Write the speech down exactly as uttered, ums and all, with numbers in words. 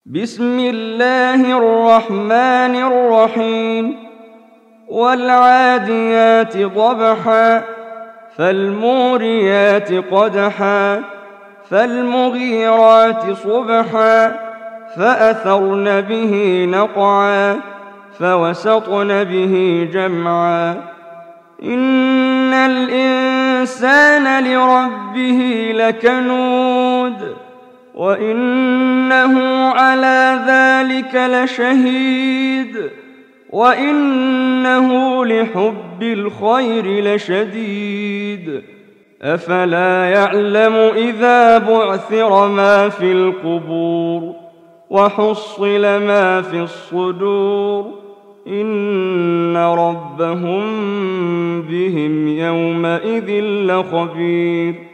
بسم الله الرحمن الرحيم والعاديات ضبحا فالموريات قدحا فالمغيرات صبحا فأثرن به نقعا فوسطن به جمعا إن الإنسان لربه لكنود وإنه على ذلك لشهيد وإنه لحب الخير لشديد أفلا يعلم إذا بعثر ما في القبور وحصل ما في الصدور إن ربهم بهم يومئذ لخبير